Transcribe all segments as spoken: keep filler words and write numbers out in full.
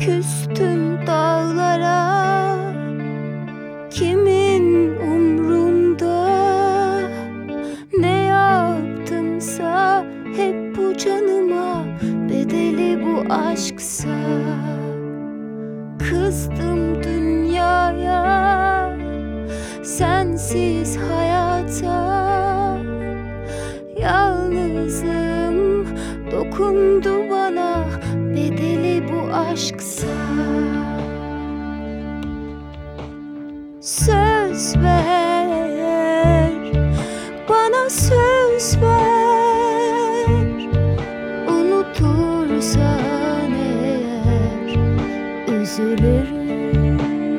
Küstüm dağlara, kimin umrunda? Ne yaptımsa hep bu canıma, bedeli bu aşksa. Kızdım dünyaya, sensiz hayata. Yalnızım dokundu bana, bedeli bu aşksa. Söz ver, bana söz ver. Unutursan eğer üzülürüm.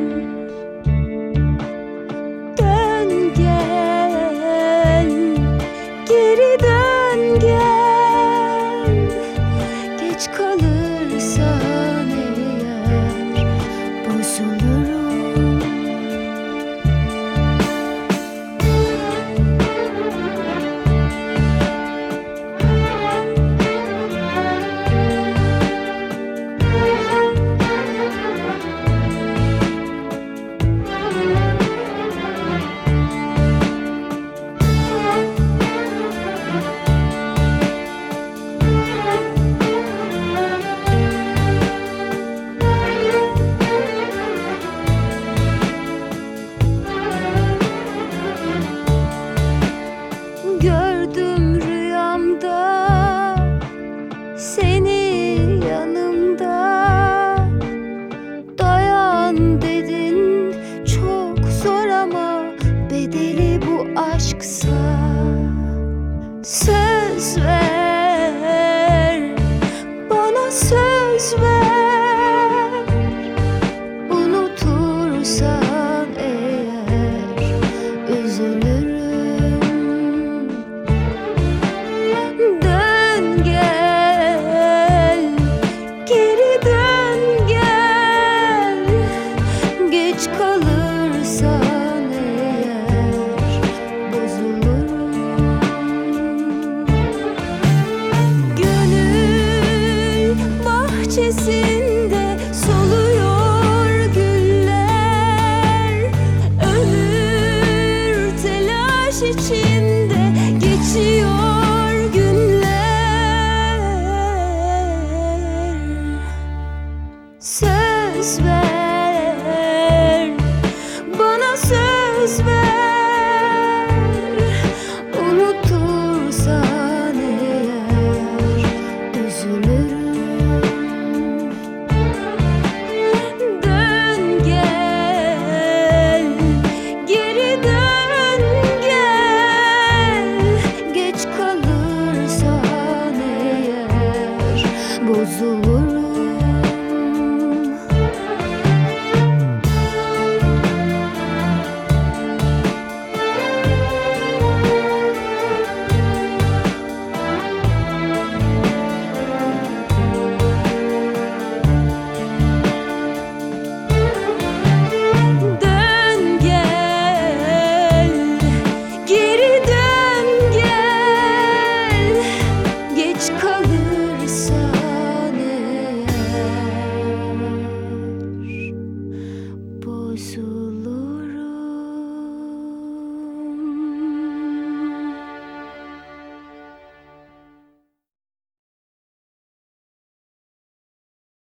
Dön gel, geri dön gel. Geç kalırsan eğer bozulurum. Gördüm rüyamda seni yanımda. Dayan dedin, çok zor ama bedeli bu aşksa. Söz ver, bana söz ver. Unutursan eğer üzülürüm. Dön gel, geri dön gel. Geç kalırsan eğer bozulurum. Gönül bahçesinde soluyor güller. Ömür telaş içinde